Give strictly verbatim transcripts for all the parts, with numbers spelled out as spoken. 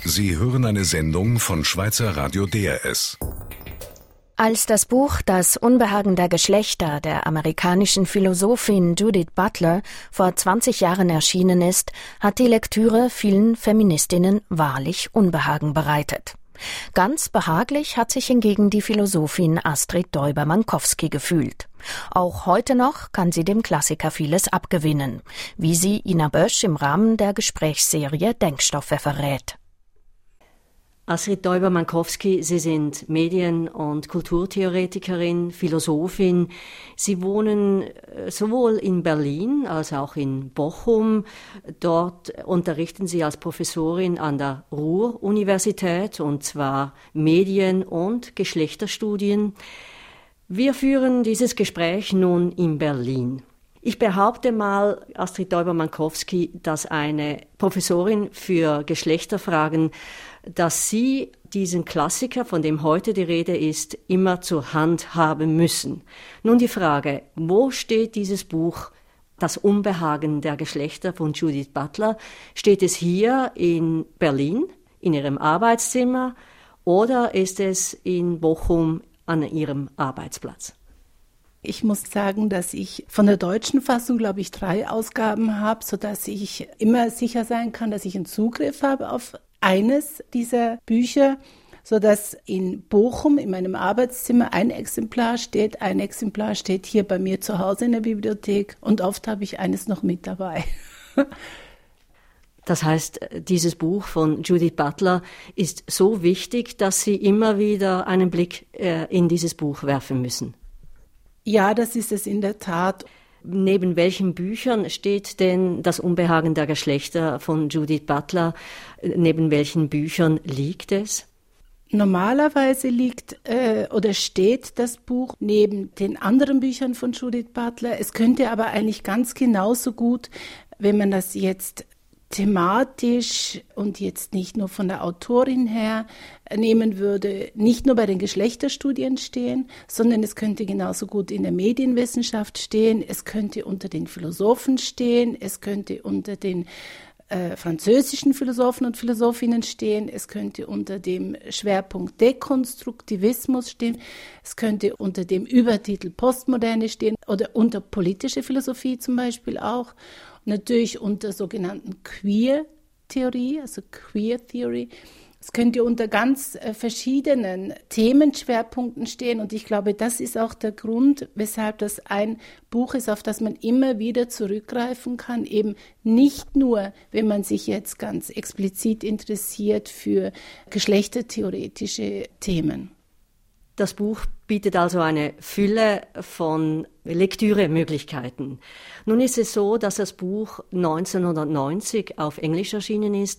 Sie hören eine Sendung von Schweizer Radio D R S. Als das Buch »Das Unbehagen der Geschlechter« der amerikanischen Philosophin Judith Butler vor zwanzig Jahren erschienen ist, hat die Lektüre vielen Feministinnen wahrlich Unbehagen bereitet. Ganz behaglich hat sich hingegen die Philosophin Astrid Däuber-Mankowski gefühlt. Auch heute noch kann sie dem Klassiker vieles abgewinnen, wie sie Ina Bösch im Rahmen der Gesprächsserie Denkstoffe verrät. Astrid Däuber-Mankowski, Sie sind Medien- und Kulturtheoretikerin, Philosophin. Sie wohnen sowohl in Berlin als auch in Bochum. Dort unterrichten Sie als Professorin an der Ruhr-Universität, und zwar Medien- und Geschlechterstudien. Wir führen dieses Gespräch nun in Berlin. Ich behaupte mal, Astrid Däuber-Mankowski, dass eine Professorin für Geschlechterfragen, dass Sie diesen Klassiker, von dem heute die Rede ist, immer zur Hand haben müssen. Nun die Frage, wo steht dieses Buch, Das Unbehagen der Geschlechter von Judith Butler? Steht es hier in Berlin, in Ihrem Arbeitszimmer, oder ist es in Bochum an Ihrem Arbeitsplatz? Ich muss sagen, dass ich von der deutschen Fassung, glaube ich, drei Ausgaben habe, sodass ich immer sicher sein kann, dass ich einen Zugriff habe auf eines dieser Bücher, sodass in Bochum in meinem Arbeitszimmer ein Exemplar steht. Ein Exemplar steht hier bei mir zu Hause in der Bibliothek und oft habe ich eines noch mit dabei. Das heißt, dieses Buch von Judith Butler ist so wichtig, dass Sie immer wieder einen Blick äh, in dieses Buch werfen müssen. Ja, das ist es in der Tat. Neben welchen Büchern steht denn Das Unbehagen der Geschlechter von Judith Butler? Neben welchen Büchern liegt es? Normalerweise liegt äh, oder steht das Buch neben den anderen Büchern von Judith Butler. Es könnte aber eigentlich ganz genauso gut, wenn man das jetzt thematisch und jetzt nicht nur von der Autorin her nehmen würde, nicht nur bei den Geschlechterstudien stehen, sondern es könnte genauso gut in der Medienwissenschaft stehen, es könnte unter den Philosophen stehen, es könnte unter den äh, französischen Philosophen und Philosophinnen stehen, es könnte unter dem Schwerpunkt Dekonstruktivismus stehen, es könnte unter dem Übertitel Postmoderne stehen oder unter politische Philosophie zum Beispiel auch. Natürlich unter sogenannten Queer-Theorie, also Queer Theory. Es könnte unter ganz äh, verschiedenen Themenschwerpunkten stehen. Und ich glaube, das ist auch der Grund, weshalb das ein Buch ist, auf das man immer wieder zurückgreifen kann. Eben nicht nur, wenn man sich jetzt ganz explizit interessiert für geschlechtertheoretische Themen. Das Buch bietet also eine Fülle von Lektüremöglichkeiten. Nun ist es so, dass das Buch neunzehnhundertneunzig auf Englisch erschienen ist,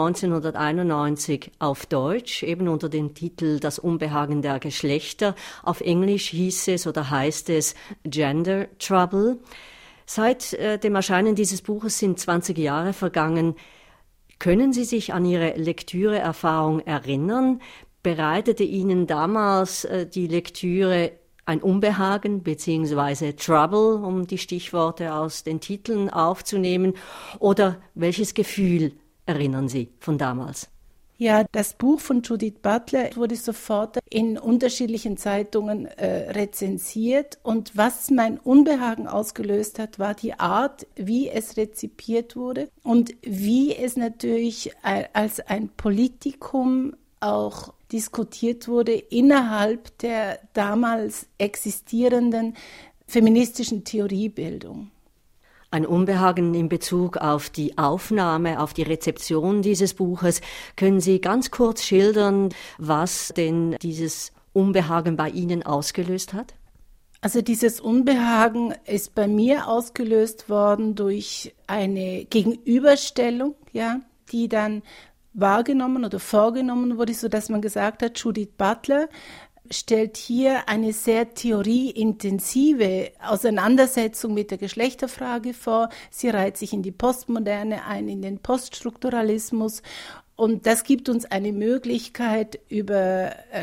neunzehnhunderteinundneunzig auf Deutsch, eben unter dem Titel Das Unbehagen der Geschlechter. Auf Englisch hieß es oder heißt es Gender Trouble. Seit äh, dem Erscheinen dieses Buches sind zwanzig Jahre vergangen. Können Sie sich an Ihre Lektüreerfahrung erinnern? Bereitete Ihnen damals äh, die Lektüre ein Unbehagen bzw. Trouble, um die Stichworte aus den Titeln aufzunehmen? Oder welches Gefühl erinnern Sie von damals? Ja, das Buch von Judith Butler wurde sofort in unterschiedlichen Zeitungen äh, rezensiert. Und was mein Unbehagen ausgelöst hat, war die Art, wie es rezipiert wurde und wie es natürlich äh, als ein Politikum auch diskutiert wurde innerhalb der damals existierenden feministischen Theoriebildung. Ein Unbehagen in Bezug auf die Aufnahme, auf die Rezeption dieses Buches. Können Sie ganz kurz schildern, was denn dieses Unbehagen bei Ihnen ausgelöst hat? Also dieses Unbehagen ist bei mir ausgelöst worden durch eine Gegenüberstellung, ja, die dann wahrgenommen oder vorgenommen wurde, sodass man gesagt hat, Judith Butler stellt hier eine sehr theorieintensive Auseinandersetzung mit der Geschlechterfrage vor. Sie reiht sich in die Postmoderne ein, in den Poststrukturalismus. Und das gibt uns eine Möglichkeit, über äh,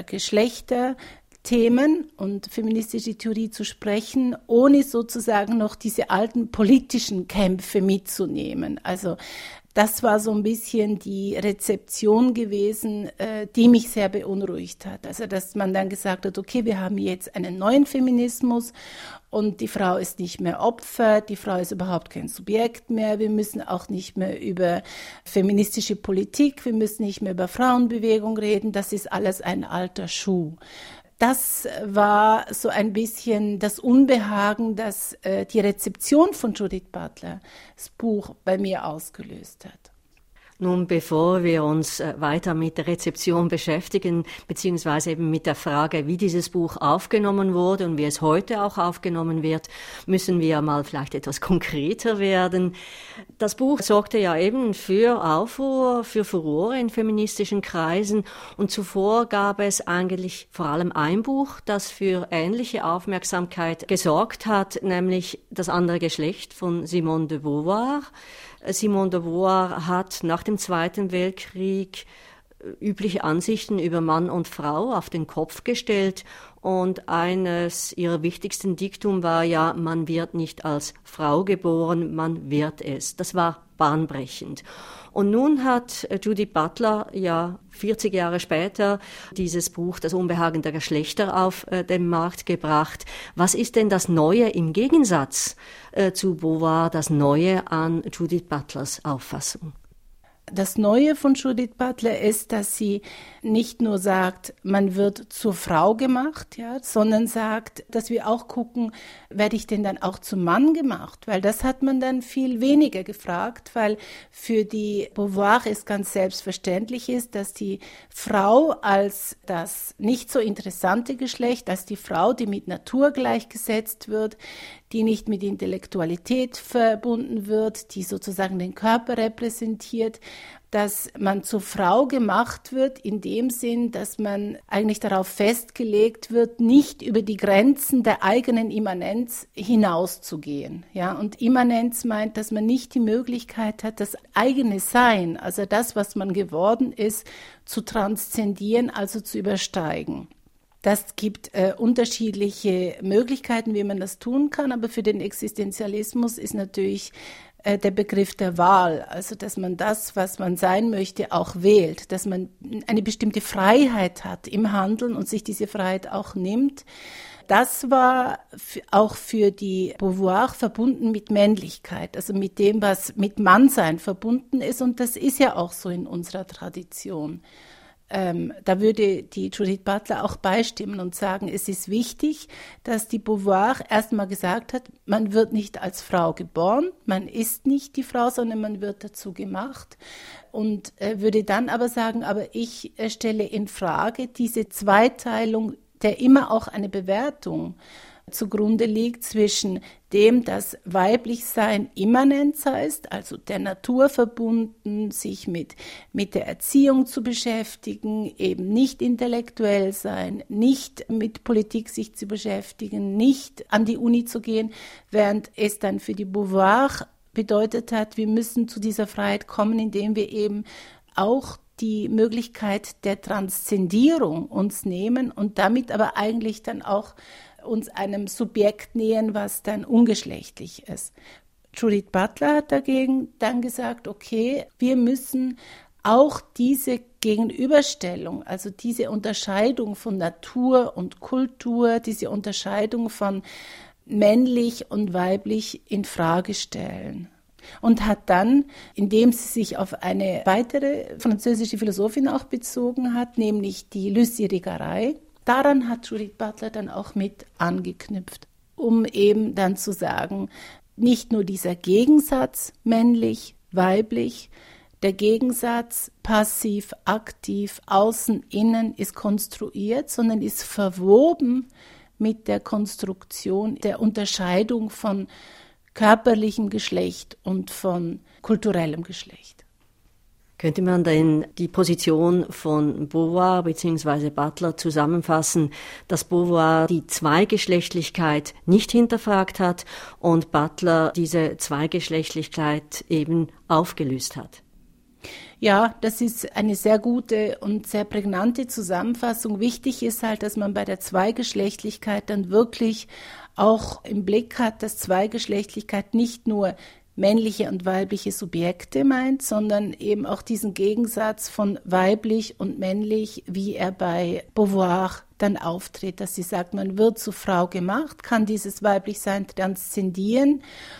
Geschlechterthemen und feministische Theorie zu sprechen, ohne sozusagen noch diese alten politischen Kämpfe mitzunehmen. Also Das war so ein bisschen die Rezeption gewesen, äh, die mich sehr beunruhigt hat. Also, dass man dann gesagt hat, okay, wir haben jetzt einen neuen Feminismus und die Frau ist nicht mehr Opfer, die Frau ist überhaupt kein Subjekt mehr. Wir müssen auch nicht mehr über feministische Politik, wir müssen nicht mehr über Frauenbewegung reden. Das ist alles ein alter Schuh. Das war so ein bisschen das Unbehagen, das äh, die Rezeption von Judith Butlers Buch bei mir ausgelöst hat. Nun, bevor wir uns weiter mit der Rezeption beschäftigen, beziehungsweise eben mit der Frage, wie dieses Buch aufgenommen wurde und wie es heute auch aufgenommen wird, müssen wir mal vielleicht etwas konkreter werden. Das Buch sorgte ja eben für Aufruhr, für Furore in feministischen Kreisen und zuvor gab es eigentlich vor allem ein Buch, das für ähnliche Aufmerksamkeit gesorgt hat, nämlich Das andere Geschlecht von Simone de Beauvoir. Simone de Beauvoir hat nach dem Zweiten Weltkrieg übliche Ansichten über Mann und Frau auf den Kopf gestellt und eines ihrer wichtigsten Diktum war ja, man wird nicht als Frau geboren, man wird es. Das war bahnbrechend. Und nun hat Judith Butler ja vierzig Jahre später dieses Buch Das Unbehagen der Geschlechter auf äh, den Markt gebracht. Was ist denn das Neue im Gegensatz äh, zu Beauvoir, das Neue an Judith Butlers Auffassung? Das Neue von Judith Butler ist, dass sie nicht nur sagt, man wird zur Frau gemacht, ja, sondern sagt, dass wir auch gucken, werde ich denn dann auch zum Mann gemacht? Weil das hat man dann viel weniger gefragt, weil für die Beauvoir es ganz selbstverständlich ist, dass die Frau als das nicht so interessante Geschlecht, als die Frau, die mit Natur gleichgesetzt wird, die nicht mit Intellektualität verbunden wird, die sozusagen den Körper repräsentiert, dass man zur Frau gemacht wird in dem Sinn, dass man eigentlich darauf festgelegt wird, nicht über die Grenzen der eigenen Immanenz hinauszugehen. Ja, und Immanenz meint, dass man nicht die Möglichkeit hat, das eigene Sein, also das, was man geworden ist, zu transzendieren, also zu übersteigen. Das gibt äh, unterschiedliche Möglichkeiten, wie man das tun kann, aber für den Existenzialismus ist natürlich äh, der Begriff der Wahl, also dass man das, was man sein möchte, auch wählt, dass man eine bestimmte Freiheit hat im Handeln und sich diese Freiheit auch nimmt. Das war f- auch für die Beauvoir verbunden mit Männlichkeit, also mit dem, was mit Mannsein verbunden ist, und das ist ja auch so in unserer Tradition. Ähm, da würde die Judith Butler auch beistimmen und sagen, es ist wichtig, dass die Beauvoir erstmal gesagt hat, man wird nicht als Frau geboren, man ist nicht die Frau, sondern man wird dazu gemacht, und äh, würde dann aber sagen, aber ich äh, stelle in Frage diese Zweiteilung, der immer auch eine Bewertung zugrunde liegt zwischen dem, dass Weiblichsein Immanenz heißt, also der Natur verbunden, sich mit, mit der Erziehung zu beschäftigen, eben nicht intellektuell sein, nicht mit Politik sich zu beschäftigen, nicht an die Uni zu gehen, während es dann für die Beauvoir bedeutet hat, wir müssen zu dieser Freiheit kommen, indem wir eben auch die Möglichkeit der Transzendierung uns nehmen und damit aber eigentlich dann auch uns einem Subjekt nähern, was dann ungeschlechtlich ist. Judith Butler hat dagegen dann gesagt, okay, wir müssen auch diese Gegenüberstellung, also diese Unterscheidung von Natur und Kultur, diese Unterscheidung von männlich und weiblich in Frage stellen. Und hat dann, indem sie sich auf eine weitere französische Philosophin auch bezogen hat, nämlich die Lucie Irigaray, daran hat Judith Butler dann auch mit angeknüpft, um eben dann zu sagen, nicht nur dieser Gegensatz männlich, weiblich, der Gegensatz passiv, aktiv, außen, innen ist konstruiert, sondern ist verwoben mit der Konstruktion der Unterscheidung von körperlichem Geschlecht und von kulturellem Geschlecht. Könnte man denn die Position von Beauvoir bzw. Butler zusammenfassen, dass Beauvoir die Zweigeschlechtlichkeit nicht hinterfragt hat und Butler diese Zweigeschlechtlichkeit eben aufgelöst hat? Ja, das ist eine sehr gute und sehr prägnante Zusammenfassung. Wichtig ist halt, dass man bei der Zweigeschlechtlichkeit dann wirklich auch im Blick hat, dass Zweigeschlechtlichkeit nicht nur männliche und weibliche Subjekte meint, sondern eben auch diesen Gegensatz von weiblich und männlich, wie er bei Beauvoir dann auftritt, dass sie sagt, man wird zu Frau gemacht, kann dieses Weiblichsein transzendieren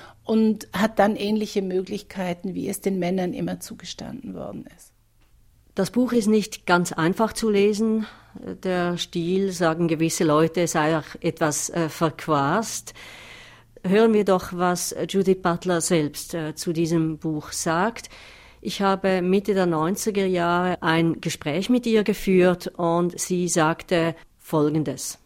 und hat dann ähnliche Möglichkeiten, wie es den Männern immer zugestanden worden ist. Das Buch ist nicht ganz einfach zu lesen. Der Stil, sagen gewisse Leute, sei auch etwas äh, verquast. Hören wir doch, was Judith Butler selbst äh, zu diesem Buch sagt. Ich habe Mitte der neunziger Jahre ein Gespräch mit ihr geführt und sie sagte Folgendes.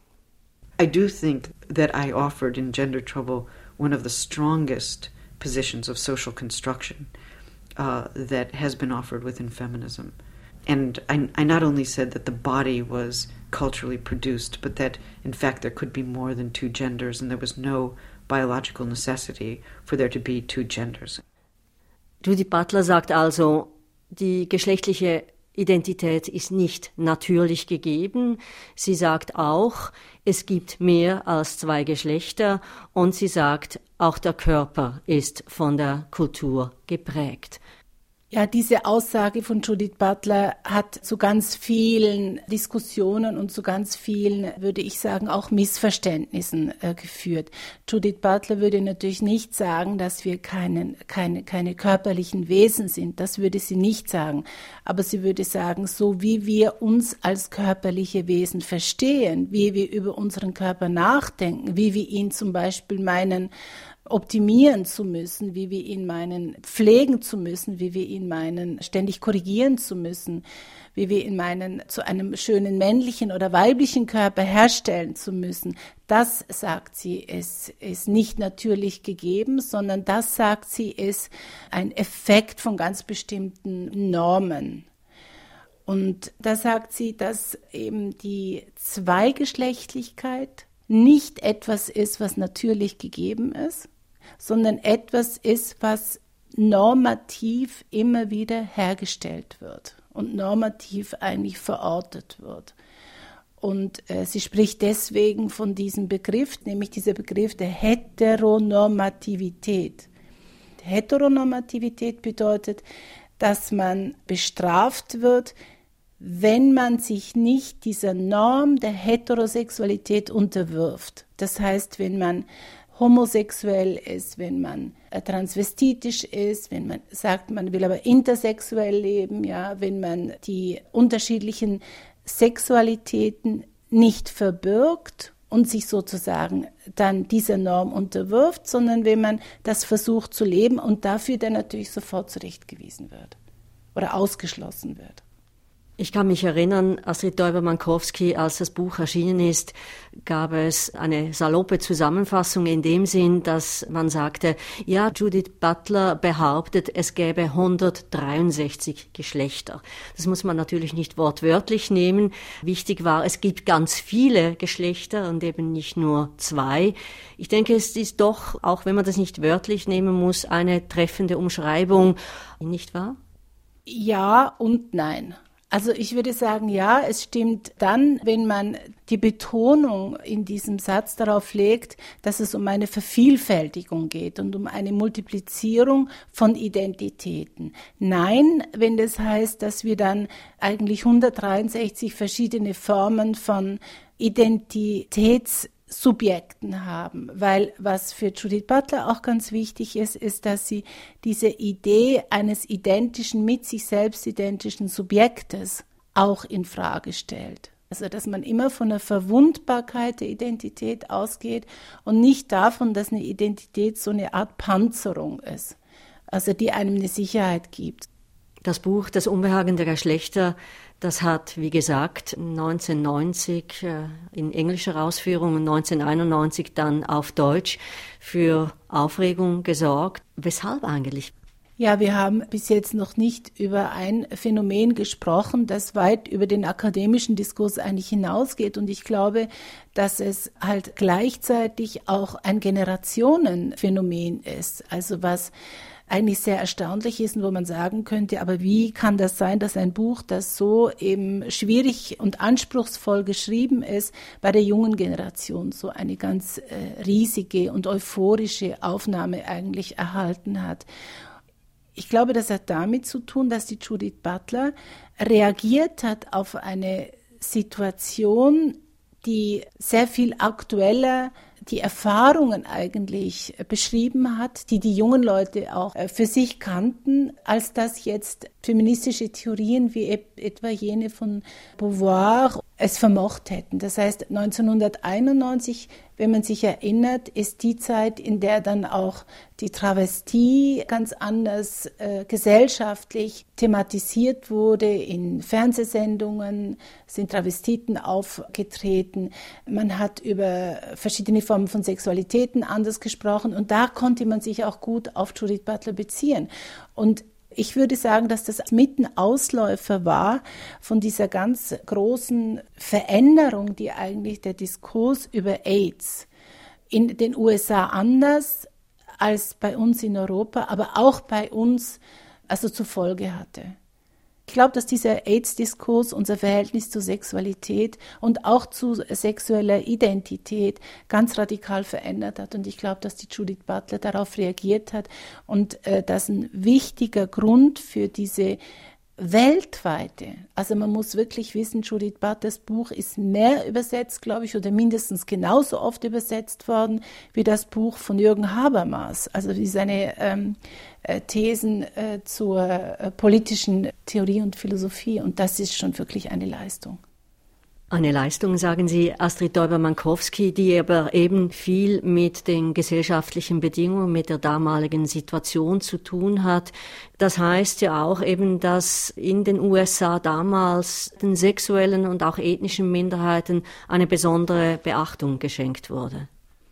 I do think that I offered in Gender Trouble one of the strongest positions of social construction uh, that has been offered within feminism. And I, I not only said that the body was culturally produced, but that in fact there could be more than two genders and there was no biological necessity for there to be two genders. Judith Butler sagt also, die geschlechtliche Identität ist nicht natürlich gegeben. Sie sagt auch, es gibt mehr als zwei Geschlechter und sie sagt, auch der Körper ist von der Kultur geprägt. Ja, diese Aussage von Judith Butler hat zu ganz vielen Diskussionen und zu ganz vielen, würde ich sagen, auch Missverständnissen äh, geführt. Judith Butler würde natürlich nicht sagen, dass wir keinen, keine, keine körperlichen Wesen sind. Das würde sie nicht sagen. Aber sie würde sagen, so wie wir uns als körperliche Wesen verstehen, wie wir über unseren Körper nachdenken, wie wir ihn zum Beispiel meinen, optimieren zu müssen, wie wir ihn meinen, pflegen zu müssen, wie wir ihn meinen, ständig korrigieren zu müssen, wie wir ihn meinen, zu einem schönen männlichen oder weiblichen Körper herstellen zu müssen. Das, sagt sie, ist, ist nicht natürlich gegeben, sondern das, sagt sie, ist ein Effekt von ganz bestimmten Normen. Und da sagt sie, dass eben die Zweigeschlechtlichkeit nicht etwas ist, was natürlich gegeben ist, sondern etwas ist, was normativ immer wieder hergestellt wird und normativ eigentlich verortet wird. Und äh, sie spricht deswegen von diesem Begriff, nämlich dieser Begriff der Heteronormativität. Heteronormativität bedeutet, dass man bestraft wird, wenn man sich nicht dieser Norm der Heterosexualität unterwirft. Das heißt, wenn man homosexuell ist, wenn man transvestitisch ist, wenn man sagt, man will aber intersexuell leben, ja, wenn man die unterschiedlichen Sexualitäten nicht verbirgt und sich sozusagen dann dieser Norm unterwirft, sondern wenn man das versucht zu leben und dafür dann natürlich sofort zurechtgewiesen wird oder ausgeschlossen wird. Ich kann mich erinnern, Astrid Däuber-Mankowski, als das Buch erschienen ist, gab es eine saloppe Zusammenfassung in dem Sinn, dass man sagte, ja, Judith Butler behauptet, es gäbe hundertdreiundsechzig Geschlechter. Das muss man natürlich nicht wortwörtlich nehmen. Wichtig war, es gibt ganz viele Geschlechter und eben nicht nur zwei. Ich denke, es ist doch, auch wenn man das nicht wörtlich nehmen muss, eine treffende Umschreibung, nicht wahr? Ja und nein. Also ich würde sagen, ja, es stimmt dann, wenn man die Betonung in diesem Satz darauf legt, dass es um eine Vervielfältigung geht und um eine Multiplizierung von Identitäten. Nein, wenn das heißt, dass wir dann eigentlich hundertdreiundsechzig verschiedene Formen von Identitäts Subjekten haben, weil was für Judith Butler auch ganz wichtig ist, ist, dass sie diese Idee eines identischen, mit sich selbst identischen Subjektes auch in Frage stellt. Also, dass man immer von der Verwundbarkeit der Identität ausgeht und nicht davon, dass eine Identität so eine Art Panzerung ist, also die einem eine Sicherheit gibt. Das Buch Das Unbehagen der Geschlechter, das hat, wie gesagt, neunzehnhundertneunzig äh, in englischer Ausführung und neunzehnhunderteinundneunzig dann auf Deutsch für Aufregung gesorgt. Weshalb eigentlich? Ja, wir haben bis jetzt noch nicht über ein Phänomen gesprochen, das weit über den akademischen Diskurs eigentlich hinausgeht. Und ich glaube, dass es halt gleichzeitig auch ein Generationenphänomen ist. Also was eigentlich sehr erstaunlich ist und wo man sagen könnte, aber wie kann das sein, dass ein Buch, das so eben schwierig und anspruchsvoll geschrieben ist, bei der jungen Generation so eine ganz äh, riesige und euphorische Aufnahme eigentlich erhalten hat. Ich glaube, das hat damit zu tun, dass die Judith Butler reagiert hat auf eine Situation, die sehr viel aktueller die Erfahrungen eigentlich beschrieben hat, die die jungen Leute auch für sich kannten, als das jetzt feministische Theorien wie etwa jene von Beauvoir es vermocht hätten. Das heißt, neunzehnhunderteinundneunzig, wenn man sich erinnert, ist die Zeit, in der dann auch die Travestie ganz anders äh, gesellschaftlich thematisiert wurde. In Fernsehsendungen sind Travestiten aufgetreten. Man hat über verschiedene Formen von Sexualitäten anders gesprochen und da konnte man sich auch gut auf Judith Butler beziehen. Und ich würde sagen, dass das mitten Ausläufer war von dieser ganz großen Veränderung, die eigentlich der Diskurs über AIDS in den U S A anders als bei uns in Europa, aber auch bei uns also zur Folge hatte. Ich glaube, dass dieser AIDS-Diskurs unser Verhältnis zur Sexualität und auch zu sexueller Identität ganz radikal verändert hat. Und ich glaube, dass die Judith Butler darauf reagiert hat und äh, dass ein wichtiger Grund für diese weltweite, also man muss wirklich wissen, Judith Butlers Buch ist mehr übersetzt, glaube ich, oder mindestens genauso oft übersetzt worden wie das Buch von Jürgen Habermas, also wie seine ähm, Thesen äh, zur äh, politischen Theorie und Philosophie. Und das ist schon wirklich eine Leistung. Eine Leistung, sagen Sie, Astrid Däuber-Mankowski, die aber eben viel mit den gesellschaftlichen Bedingungen, mit der damaligen Situation zu tun hat. Das heißt ja auch eben, dass in den U S A damals den sexuellen und auch ethnischen Minderheiten eine besondere Beachtung geschenkt wurde.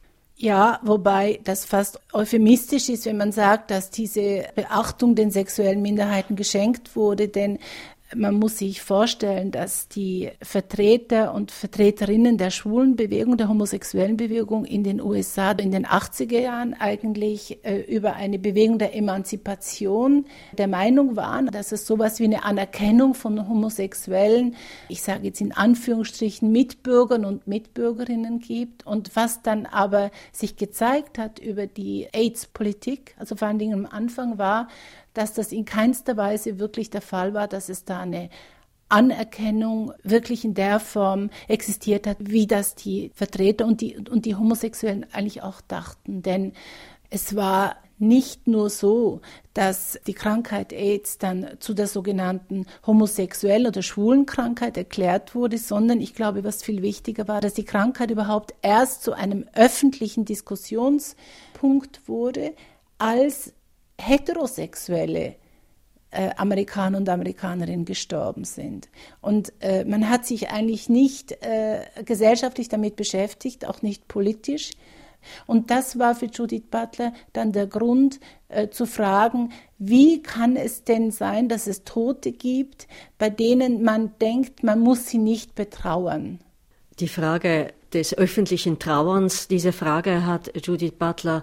Ja, wobei das fast euphemistisch ist, wenn man sagt, dass diese Beachtung den sexuellen Minderheiten geschenkt wurde, denn man muss sich vorstellen, dass die Vertreter und Vertreterinnen der schwulen Bewegung, der homosexuellen Bewegung in den U S A in den achtziger Jahren eigentlich äh, über eine Bewegung der Emanzipation der Meinung waren, dass es sowas wie eine Anerkennung von homosexuellen, ich sage jetzt in Anführungsstrichen, Mitbürgern und Mitbürgerinnen gibt. Und was dann aber sich gezeigt hat über die AIDS-Politik, also vor allen Dingen am Anfang war, dass das in keinster Weise wirklich der Fall war, dass es da eine Anerkennung wirklich in der Form existiert hat, wie das die Vertreter und die, und die Homosexuellen eigentlich auch dachten. Denn es war nicht nur so, dass die Krankheit AIDS dann zu der sogenannten homosexuellen oder schwulen Krankheit erklärt wurde, sondern ich glaube, was viel wichtiger war, dass die Krankheit überhaupt erst zu einem öffentlichen Diskussionspunkt wurde, als heterosexuelle äh, Amerikaner und Amerikanerinnen gestorben sind. Und äh, man hat sich eigentlich nicht äh, gesellschaftlich damit beschäftigt, auch nicht politisch. Und das war für Judith Butler dann der Grund äh, zu fragen, wie kann es denn sein, dass es Tote gibt, bei denen man denkt, man muss sie nicht betrauern? Die Frage des öffentlichen Trauerns, diese Frage hat Judith Butler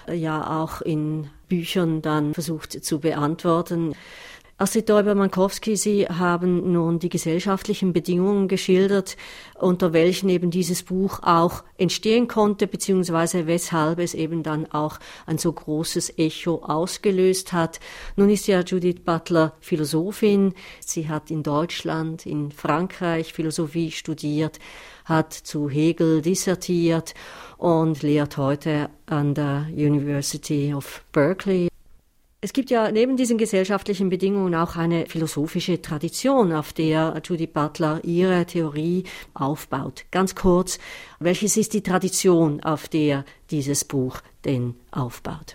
ja auch in Büchern dann versucht zu beantworten. Astrid Däuber-Mankowski, Sie haben nun die gesellschaftlichen Bedingungen geschildert, unter welchen eben dieses Buch auch entstehen konnte, beziehungsweise weshalb es eben dann auch ein so großes Echo ausgelöst hat. Nun ist ja Judith Butler Philosophin. Sie hat in Deutschland, in Frankreich Philosophie studiert, hat zu Hegel dissertiert und lehrt heute an der University of Berkeley. Es gibt ja neben diesen gesellschaftlichen Bedingungen auch eine philosophische Tradition, auf der Judith Butler ihre Theorie aufbaut. Ganz kurz, welches ist die Tradition, auf der dieses Buch denn aufbaut?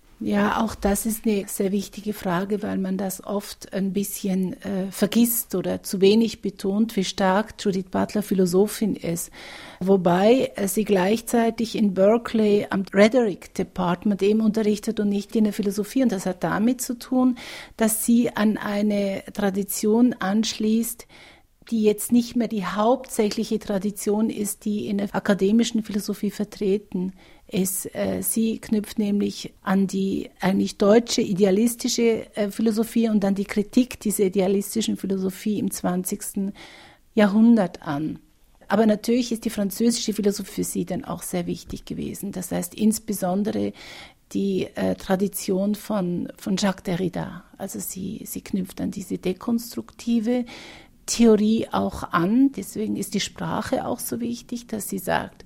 Ja, auch das ist eine sehr wichtige Frage, weil man das oft ein bisschen äh, vergisst oder zu wenig betont, wie stark Judith Butler Philosophin ist. Wobei äh, sie gleichzeitig in Berkeley am Rhetoric Department eben unterrichtet und nicht in der Philosophie. Und das hat damit zu tun, dass sie an eine Tradition anschließt, die jetzt nicht mehr die hauptsächliche Tradition ist, die in der akademischen Philosophie vertreten ist, äh, sie knüpft nämlich an die eigentlich deutsche idealistische äh, Philosophie und an die Kritik dieser idealistischen Philosophie im zwanzigsten Jahrhundert an. Aber natürlich ist die französische Philosophie für sie dann auch sehr wichtig gewesen. Das heißt insbesondere die äh, Tradition von, von Jacques Derrida. Also sie, sie knüpft an diese dekonstruktive Theorie auch an. Deswegen ist die Sprache auch so wichtig, dass sie sagt,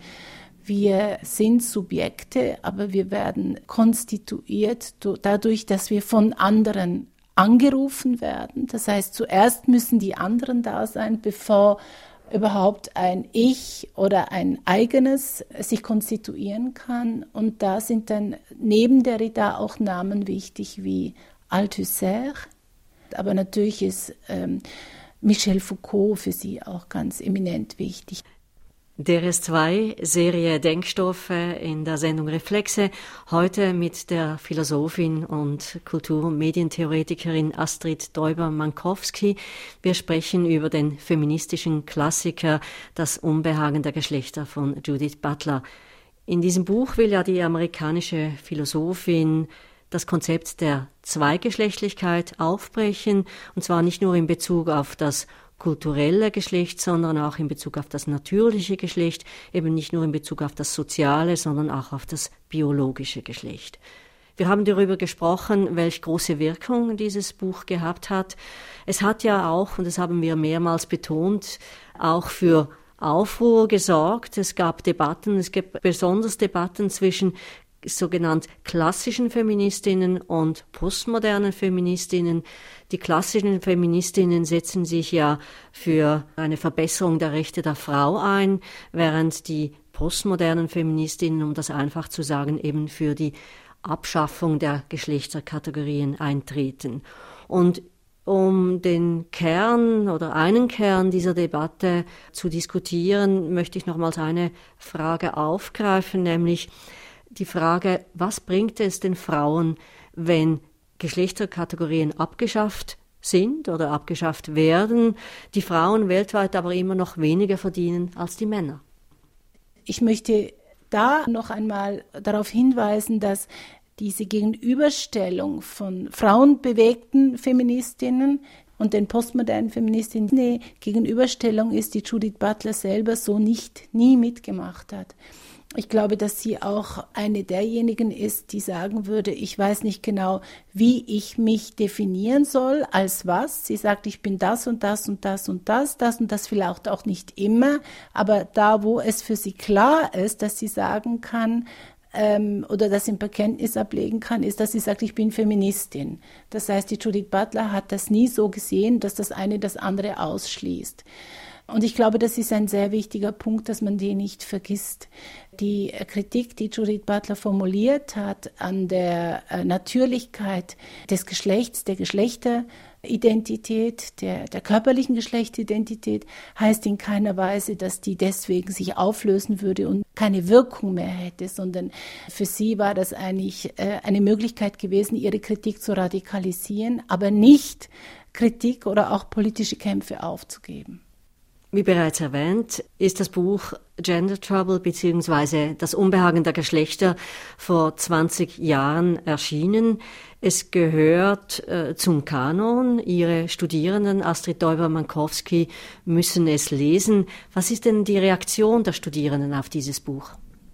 wir sind Subjekte, aber wir werden konstituiert dadurch, dass wir von anderen angerufen werden. Das heißt, zuerst müssen die anderen da sein, bevor überhaupt ein Ich oder ein eigenes sich konstituieren kann. Und da sind dann neben Derrida auch Namen wichtig wie Althusser. Aber natürlich ist ähm, Michel Foucault für sie auch ganz eminent wichtig. D R S zwei Serie Denkstoffe in der Sendung Reflexe, heute mit der Philosophin und Kultur- und Medientheoretikerin Astrid Däuber-Mankowski. Wir sprechen über den feministischen Klassiker Das Unbehagen der Geschlechter von Judith Butler. In diesem Buch will ja die amerikanische Philosophin das Konzept der Zweigeschlechtlichkeit aufbrechen, und zwar nicht nur in Bezug auf das kulturelle Geschlecht, sondern auch in Bezug auf das natürliche Geschlecht, eben nicht nur in Bezug auf das soziale, sondern auch auf das biologische Geschlecht. Wir haben darüber gesprochen, welche große Wirkung dieses Buch gehabt hat. Es hat ja auch, und das haben wir mehrmals betont, auch für Aufruhr gesorgt. Es gab Debatten, es gab besonders Debatten zwischen sogenannt klassischen Feministinnen und postmodernen Feministinnen. Die klassischen Feministinnen setzen sich ja für eine Verbesserung der Rechte der Frau ein, während die postmodernen Feministinnen, um das einfach zu sagen, eben für die Abschaffung der Geschlechterkategorien eintreten. Und um den Kern oder einen Kern dieser Debatte zu diskutieren, möchte ich nochmals eine Frage aufgreifen, nämlich die Frage, was bringt es den Frauen, wenn Geschlechterkategorien abgeschafft sind oder abgeschafft werden, die Frauen weltweit aber immer noch weniger verdienen als die Männer? Ich möchte da noch einmal darauf hinweisen, dass diese Gegenüberstellung von frauenbewegten Feministinnen und den postmodernen Feministinnen eine Gegenüberstellung ist, die Judith Butler selber so nicht, nie mitgemacht hat. Ich glaube, dass sie auch eine derjenigen ist, die sagen würde, ich weiß nicht genau, wie ich mich definieren soll, als was. Sie sagt, ich bin das und das und das und das, das und das vielleicht auch nicht immer, aber da, wo es für sie klar ist, dass sie sagen kann, ähm, oder das im Bekenntnis ablegen kann, ist, dass sie sagt, ich bin Feministin. Das heißt, die Judith Butler hat das nie so gesehen, dass das eine das andere ausschließt. Und ich glaube, das ist ein sehr wichtiger Punkt, dass man den nicht vergisst. Die Kritik, die Judith Butler formuliert hat an der Natürlichkeit des Geschlechts, der Geschlechteridentität, der, der körperlichen Geschlechtsidentität, heißt in keiner Weise, dass die deswegen sich auflösen würde und keine Wirkung mehr hätte, sondern für sie war das eigentlich eine Möglichkeit gewesen, ihre Kritik zu radikalisieren, aber nicht Kritik oder auch politische Kämpfe aufzugeben. Wie bereits erwähnt, ist das Buch Gender Trouble bzw. Das Unbehagen der Geschlechter vor zwanzig Jahren erschienen. Es gehört äh, zum Kanon. Ihre Studierenden, Astrid Däuber-Mankowski, müssen es lesen. Was ist denn die Reaktion der Studierenden auf dieses Buch?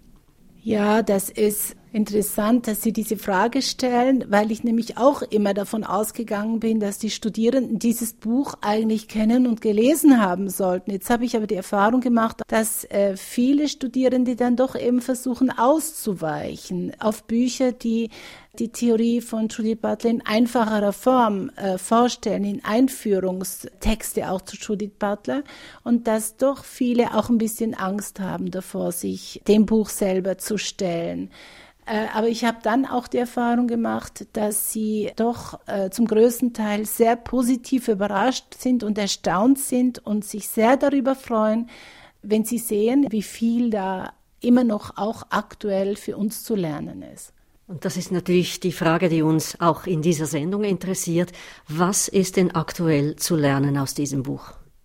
Ja, das ist interessant, dass Sie diese Frage stellen, weil ich nämlich auch immer davon ausgegangen bin, dass die Studierenden dieses Buch eigentlich kennen und gelesen haben sollten. Jetzt habe ich aber die Erfahrung gemacht, dass äh, viele Studierende dann doch eben versuchen auszuweichen auf Bücher, die die Theorie von Judith Butler in einfacherer Form äh, vorstellen, in Einführungstexte auch zu Judith Butler, und dass doch viele auch ein bisschen Angst haben davor, sich dem Buch selber zu stellen. Äh, aber ich habe dann auch die Erfahrung gemacht, dass sie doch äh, zum größten Teil sehr positiv überrascht sind und erstaunt sind und sich sehr darüber freuen, wenn sie sehen, wie viel da immer noch auch aktuell für uns zu lernen ist. Und das ist natürlich die Frage, die uns auch in dieser Sendung interessiert. Was ist denn aktuell zu lernen aus diesem Buch?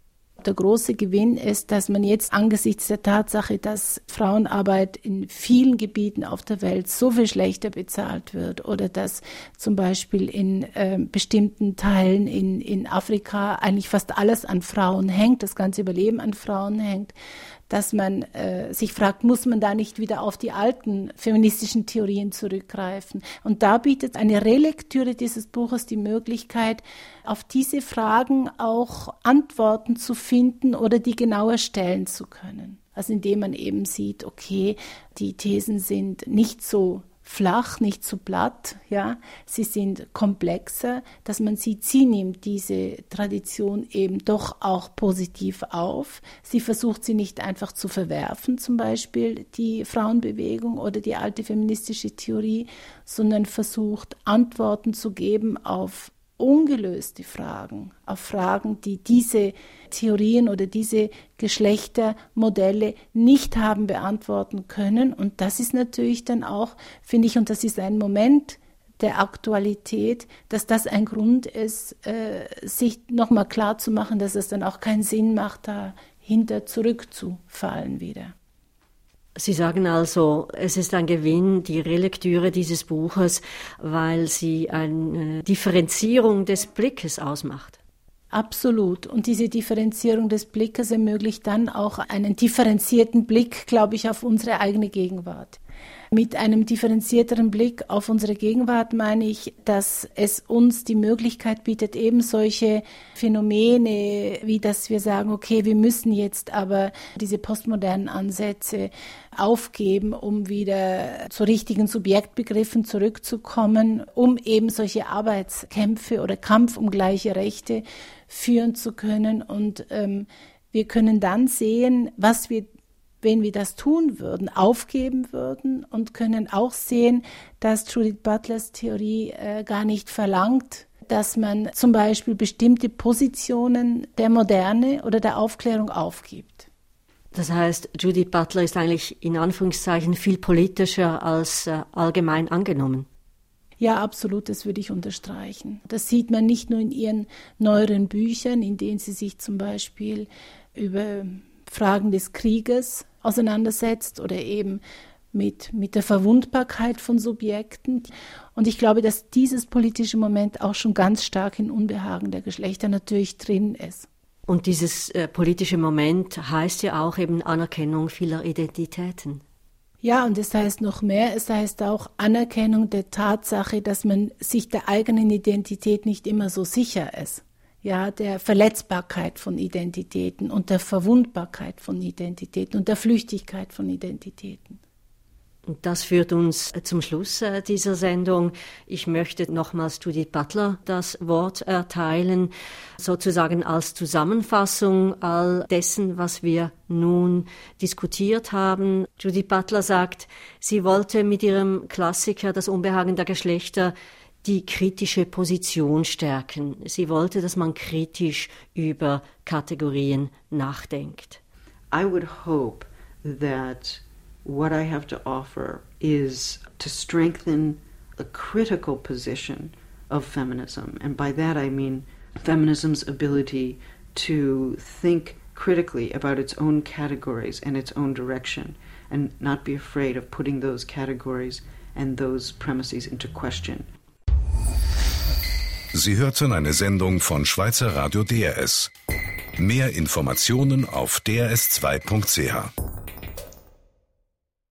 der große Gewinn ist, dass man jetzt angesichts der Tatsache, dass Frauenarbeit in vielen Gebieten auf der Welt so viel schlechter bezahlt wird oder dass zum Beispiel in äh, bestimmten Teilen in, in Afrika eigentlich fast alles an Frauen hängt, das ganze Überleben an Frauen hängt, dass man äh, sich fragt, muss man da nicht wieder auf die alten feministischen Theorien zurückgreifen? Und da bietet eine Relektüre dieses Buches die Möglichkeit, auf diese Fragen auch Antworten zu finden oder die genauer stellen zu können. Also indem man eben sieht, okay, die Thesen sind nicht so flach, nicht so platt, ja, sie sind komplexer, dass man sieht, sie nimmt diese Tradition eben doch auch positiv auf. Sie versucht sie nicht einfach zu verwerfen, zum Beispiel die Frauenbewegung oder die alte feministische Theorie, sondern versucht Antworten zu geben auf ungelöste Fragen, auf Fragen, die diese Theorien oder diese Geschlechtermodelle nicht haben beantworten können. Und das ist natürlich dann auch, finde ich, und das ist ein Moment der Aktualität, dass das ein Grund ist, äh, sich nochmal klar zu machen, dass es dann auch keinen Sinn macht, dahinter zurückzufallen wieder. Sie sagen also, es ist ein Gewinn, die Relektüre dieses Buches, weil sie eine Differenzierung des Blickes ausmacht. Absolut. Und diese Differenzierung des Blickes ermöglicht dann auch einen differenzierten Blick, glaube ich, auf unsere eigene Gegenwart. Mit einem differenzierteren Blick auf unsere Gegenwart meine ich, dass es uns die Möglichkeit bietet, eben solche Phänomene, wie dass wir sagen, okay, wir müssen jetzt aber diese postmodernen Ansätze aufgeben, um wieder zu richtigen Subjektbegriffen zurückzukommen, um eben solche Arbeitskämpfe oder Kampf um gleiche Rechte führen zu können. Und ähm, wir können dann sehen, was wir, wenn wir das tun würden, aufgeben würden und können auch sehen, dass Judith Butlers Theorie äh, gar nicht verlangt, dass man zum Beispiel bestimmte Positionen der Moderne oder der Aufklärung aufgibt. Das heißt, Judith Butler ist eigentlich in Anführungszeichen viel politischer als äh, allgemein angenommen. Ja, absolut, das würde ich unterstreichen. Das sieht man nicht nur in ihren neueren Büchern, in denen sie sich zum Beispiel über Fragen des Krieges auseinandersetzt oder eben mit, mit der Verwundbarkeit von Subjekten. Und ich glaube, dass dieses politische Moment auch schon ganz stark in Unbehagen der Geschlechter natürlich drin ist. Und dieses äh, politische Moment heißt ja auch eben Anerkennung vieler Identitäten. Ja, und es heißt noch mehr, es heißt auch Anerkennung der Tatsache, dass man sich der eigenen Identität nicht immer so sicher ist. Ja, der Verletzbarkeit von Identitäten und der Verwundbarkeit von Identitäten und der Flüchtigkeit von Identitäten. Und das führt uns zum Schluss dieser Sendung. Ich möchte nochmals Judith Butler das Wort erteilen, sozusagen als Zusammenfassung all dessen, was wir nun diskutiert haben. Judith Butler sagt, sie wollte mit ihrem Klassiker Das Unbehagen der Geschlechter die kritische Position stärken. Sie wollte, dass man kritisch über Kategorien nachdenkt. I would hope that what I have to offer is to strengthen a critical position of feminism. And by that I mean feminism's ability to think critically about its own categories and its own direction and not be afraid of putting those categories and those premises into question. Sie hörten eine Sendung von Schweizer Radio D R S. Mehr Informationen auf d r s zwei punkt c h.